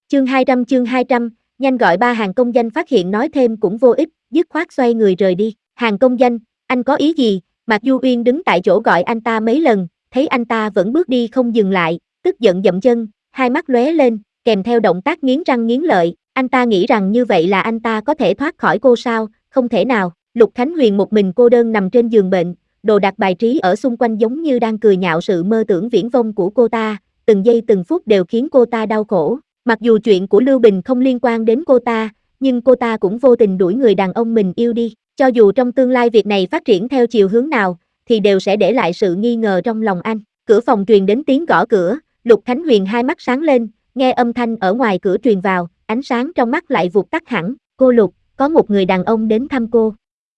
Chương 200, nhanh gọi ba. Hàng công danh phát hiện nói thêm cũng vô ích, dứt khoát xoay người rời đi. Hàng công danh, anh có ý gì? Mạc Du Uyên đứng tại chỗ gọi anh ta mấy lần, thấy anh ta vẫn bước đi không dừng lại, tức giận dậm chân, hai mắt lóe lên, kèm theo động tác nghiến răng nghiến lợi. Anh ta nghĩ rằng như vậy là anh ta có thể thoát khỏi cô sao? Không thể nào. Lục Khánh Huyền một mình cô đơn nằm trên giường bệnh, đồ đạc bài trí ở xung quanh giống như đang cười nhạo sự mơ tưởng viển vông của cô ta, từng giây từng phút đều khiến cô ta đau khổ. Mặc dù chuyện của Lưu Bình không liên quan đến cô ta, nhưng cô ta cũng vô tình đuổi người đàn ông mình yêu đi. Cho dù trong tương lai việc này phát triển theo chiều hướng nào, thì đều sẽ để lại sự nghi ngờ trong lòng anh. Cửa phòng truyền đến tiếng gõ cửa, Lục Khánh Huyền hai mắt sáng lên, nghe âm thanh ở ngoài cửa truyền vào, ánh sáng trong mắt lại vụt tắt hẳn. Cô Lục, có một người đàn ông đến thăm cô.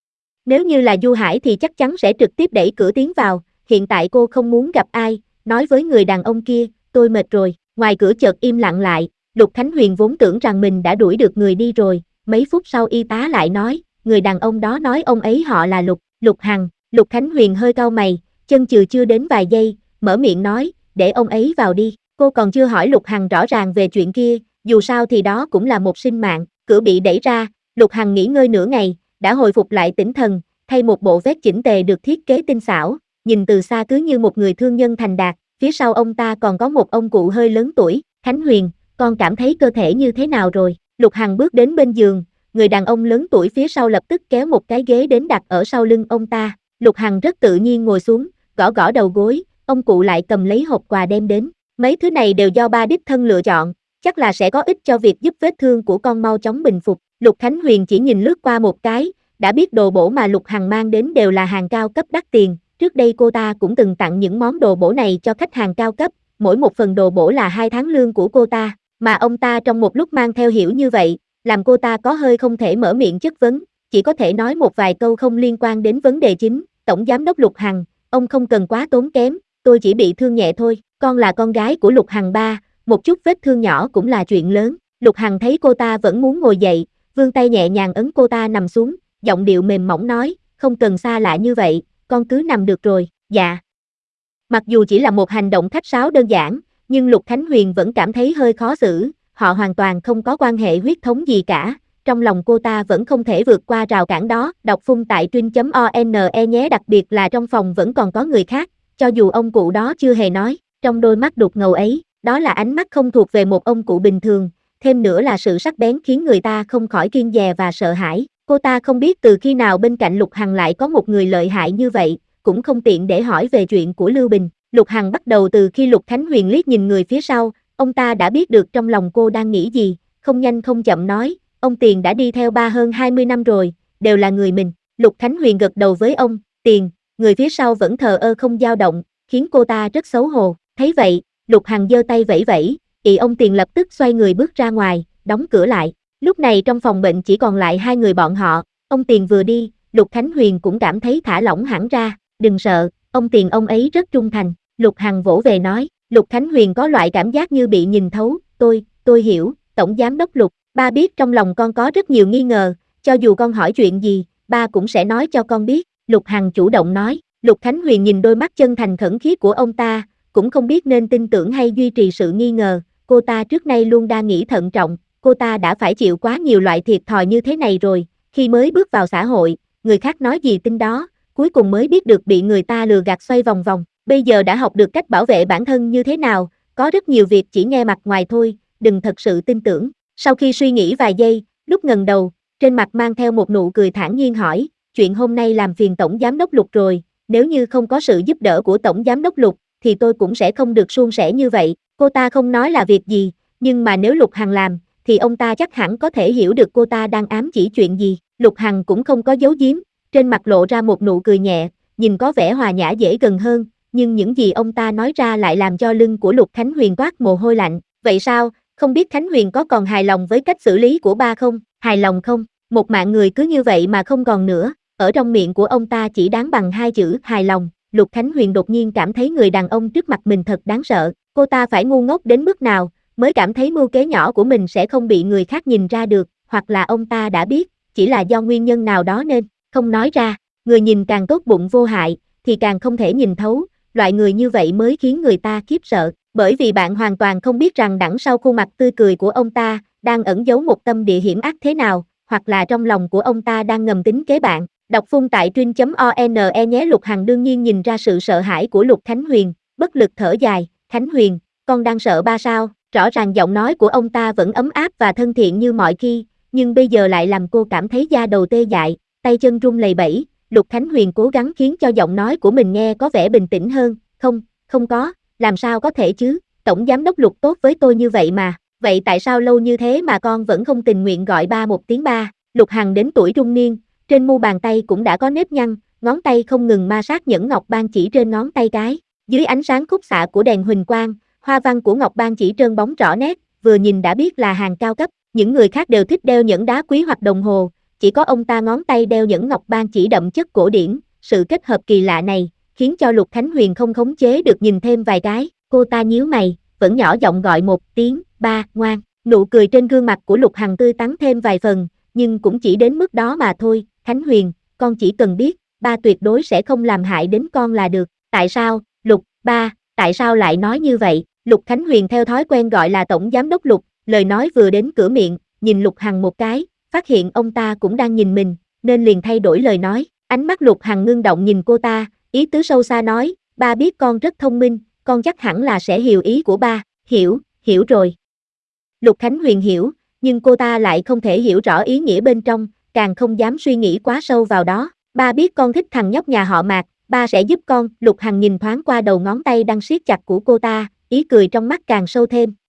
Nếu như là Du Hải thì chắc chắn sẽ trực tiếp đẩy cửa tiến vào, hiện tại cô không muốn gặp ai, nói với người đàn ông kia, tôi mệt rồi. Ngoài cửa chợt im lặng lại, Lục Khánh Huyền vốn tưởng rằng mình đã đuổi được người đi rồi, mấy phút sau y tá lại nói, người đàn ông đó nói ông ấy họ là Lục Hằng. Lục Khánh Huyền hơi cau mày, chân chừ chưa đến vài giây, mở miệng nói, để ông ấy vào đi. Cô còn chưa hỏi Lục Hằng rõ ràng về chuyện kia, dù sao thì đó cũng là một sinh mạng. Cửa bị đẩy ra, Lục Hằng nghỉ ngơi nửa ngày, đã hồi phục lại tỉnh thần, thay một bộ vest chỉnh tề được thiết kế tinh xảo, nhìn từ xa cứ như một người thương nhân thành đạt. Phía sau ông ta còn có một ông cụ hơi lớn tuổi. Khánh Huyền, con cảm thấy cơ thể như thế nào rồi? Lục Hằng bước đến bên giường, người đàn ông lớn tuổi phía sau lập tức kéo một cái ghế đến đặt ở sau lưng ông ta. Lục Hằng rất tự nhiên ngồi xuống, gõ gõ đầu gối, ông cụ lại cầm lấy hộp quà đem đến. Mấy thứ này đều do ba đích thân lựa chọn, chắc là sẽ có ích cho việc giúp vết thương của con mau chóng bình phục. Lục Khánh Huyền chỉ nhìn lướt qua một cái, đã biết đồ bổ mà Lục Hằng mang đến đều là hàng cao cấp đắt tiền. Trước đây cô ta cũng từng tặng những món đồ bổ này cho khách hàng cao cấp, mỗi một phần đồ bổ là 2 tháng lương của cô ta, mà ông ta trong một lúc mang theo hiểu như vậy, làm cô ta có hơi không thể mở miệng chất vấn, chỉ có thể nói một vài câu không liên quan đến vấn đề chính. Tổng giám đốc Lục Hằng, ông không cần quá tốn kém, tôi chỉ bị thương nhẹ thôi, con là con gái của Lục Hằng ba, một chút vết thương nhỏ cũng là chuyện lớn. Lục Hằng thấy cô ta vẫn muốn ngồi dậy, vươn tay nhẹ nhàng ấn cô ta nằm xuống, giọng điệu mềm mỏng nói, không cần xa lạ như vậy, con cứ nằm được rồi. Dạ. Mặc dù chỉ là một hành động khách sáo đơn giản, nhưng Lục Khánh Huyền vẫn cảm thấy hơi khó xử, họ hoàn toàn không có quan hệ huyết thống gì cả, trong lòng cô ta vẫn không thể vượt qua rào cản đó. Đọc phun tại truyện.one nhé, đặc biệt là trong phòng vẫn còn có người khác, cho dù ông cụ đó chưa hề nói, trong đôi mắt đục ngầu ấy, đó là ánh mắt không thuộc về một ông cụ bình thường, thêm nữa là sự sắc bén khiến người ta không khỏi kiêng dè và sợ hãi. Cô ta không biết từ khi nào bên cạnh Lục Hằng lại có một người lợi hại như vậy, cũng không tiện để hỏi về chuyện của Lưu Bình. Lục Hằng bắt đầu từ khi Lục Khánh Huyền liếc nhìn người phía sau, ông ta đã biết được trong lòng cô đang nghĩ gì, không nhanh không chậm nói, ông Tiền đã đi theo ba hơn 20 năm rồi, đều là người mình. Lục Khánh Huyền gật đầu với ông Tiền, người phía sau vẫn thờ ơ không dao động, khiến cô ta rất xấu hổ. Thấy vậy, Lục Hằng giơ tay vẫy vẫy, ông Tiền lập tức xoay người bước ra ngoài, đóng cửa lại. Lúc này trong phòng bệnh chỉ còn lại hai người bọn họ, ông Tiền vừa đi, Lục Khánh Huyền cũng cảm thấy thả lỏng hẳn ra, đừng sợ, ông Tiền ông ấy rất trung thành. Lục Hằng vỗ về nói, Lục Khánh Huyền có loại cảm giác như bị nhìn thấu, tôi hiểu, Tổng Giám đốc Lục, ba biết trong lòng con có rất nhiều nghi ngờ, cho dù con hỏi chuyện gì, ba cũng sẽ nói cho con biết, Lục Hằng chủ động nói. Lục Khánh Huyền nhìn đôi mắt chân thành khẩn khiết của ông ta, cũng không biết nên tin tưởng hay duy trì sự nghi ngờ, cô ta trước nay luôn đa nghĩ thận trọng, cô ta đã phải chịu quá nhiều loại thiệt thòi như thế này rồi, khi mới bước vào xã hội, người khác nói gì tin đó, cuối cùng mới biết được bị người ta lừa gạt xoay vòng vòng, bây giờ đã học được cách bảo vệ bản thân như thế nào, có rất nhiều việc chỉ nghe mặt ngoài thôi, đừng thật sự tin tưởng. Sau khi suy nghĩ vài giây, lúc ngẩng đầu, trên mặt mang theo một nụ cười thản nhiên hỏi, chuyện hôm nay làm phiền Tổng Giám đốc Lục rồi, nếu như không có sự giúp đỡ của Tổng Giám đốc Lục, thì tôi cũng sẽ không được suôn sẻ như vậy. Cô ta không nói là việc gì, nhưng mà nếu Lục Hằng làm, thì ông ta chắc hẳn có thể hiểu được cô ta đang ám chỉ chuyện gì. Lục Hằng cũng không có giấu giếm, trên mặt lộ ra một nụ cười nhẹ, nhìn có vẻ hòa nhã dễ gần hơn, nhưng những gì ông ta nói ra lại làm cho lưng của Lục Khánh Huyền toát mồ hôi lạnh. Vậy sao, không biết Khánh Huyền có còn hài lòng với cách xử lý của ba không? Hài lòng không? Một mạng người cứ như vậy mà không còn nữa, ở trong miệng của ông ta chỉ đáng bằng hai chữ hài lòng. Lục Khánh Huyền đột nhiên cảm thấy người đàn ông trước mặt mình thật đáng sợ, cô ta phải ngu ngốc đến mức nào, mới cảm thấy mưu kế nhỏ của mình sẽ không bị người khác nhìn ra được, hoặc là ông ta đã biết, chỉ là do nguyên nhân nào đó nên không nói ra. Người nhìn càng tốt bụng vô hại, thì càng không thể nhìn thấu, loại người như vậy mới khiến người ta khiếp sợ. Bởi vì bạn hoàn toàn không biết rằng đằng sau khuôn mặt tươi cười của ông ta, đang ẩn giấu một tâm địa hiểm ác thế nào, hoặc là trong lòng của ông ta đang ngầm tính kế bạn. Đọc phun tại truyện.one nhé. Lục Hằng đương nhiên nhìn ra sự sợ hãi của Lục Khánh Huyền, bất lực thở dài, Khánh Huyền, con đang sợ ba sao? Rõ ràng giọng nói của ông ta vẫn ấm áp và thân thiện như mọi khi, nhưng bây giờ lại làm cô cảm thấy da đầu tê dại, tay chân run lẩy bẩy. Lục Khánh Huyền cố gắng khiến cho giọng nói của mình nghe có vẻ bình tĩnh hơn, không có, làm sao có thể chứ, tổng giám đốc Lục tốt với tôi như vậy mà, vậy tại sao lâu như thế mà con vẫn không tình nguyện gọi ba một tiếng ba? Lục Hằng đến tuổi trung niên, trên mu bàn tay cũng đã có nếp nhăn, ngón tay không ngừng ma sát nhẫn ngọc ban chỉ trên ngón tay cái, dưới ánh sáng khúc xạ của đèn huỳnh quang, hoa văn của ngọc ban chỉ trơn bóng rõ nét, vừa nhìn đã biết là hàng cao cấp, những người khác đều thích đeo nhẫn đá quý hoặc đồng hồ, chỉ có ông ta ngón tay đeo nhẫn ngọc ban chỉ đậm chất cổ điển, sự kết hợp kỳ lạ này, khiến cho Lục Khánh Huyền không khống chế được nhìn thêm vài cái, cô ta nhíu mày, vẫn nhỏ giọng gọi một tiếng, ba, ngoan, nụ cười trên gương mặt của Lục Hằng tươi tắn thêm vài phần, nhưng cũng chỉ đến mức đó mà thôi, Khánh Huyền, con chỉ cần biết, ba tuyệt đối sẽ không làm hại đến con là được, tại sao, Lục, ba, tại sao lại nói như vậy, Lục Khánh Huyền theo thói quen gọi là tổng giám đốc Lục, lời nói vừa đến cửa miệng, nhìn Lục Hằng một cái, phát hiện ông ta cũng đang nhìn mình, nên liền thay đổi lời nói, ánh mắt Lục Hằng ngưng động nhìn cô ta, ý tứ sâu xa nói, ba biết con rất thông minh, con chắc hẳn là sẽ hiểu ý của ba, hiểu rồi. Lục Khánh Huyền hiểu, nhưng cô ta lại không thể hiểu rõ ý nghĩa bên trong, càng không dám suy nghĩ quá sâu vào đó. Ba biết con thích thằng nhóc nhà họ Mạc, ba sẽ giúp con. Lục Hằng nhìn thoáng qua đầu ngón tay đang siết chặt của cô ta, ý cười trong mắt càng sâu thêm.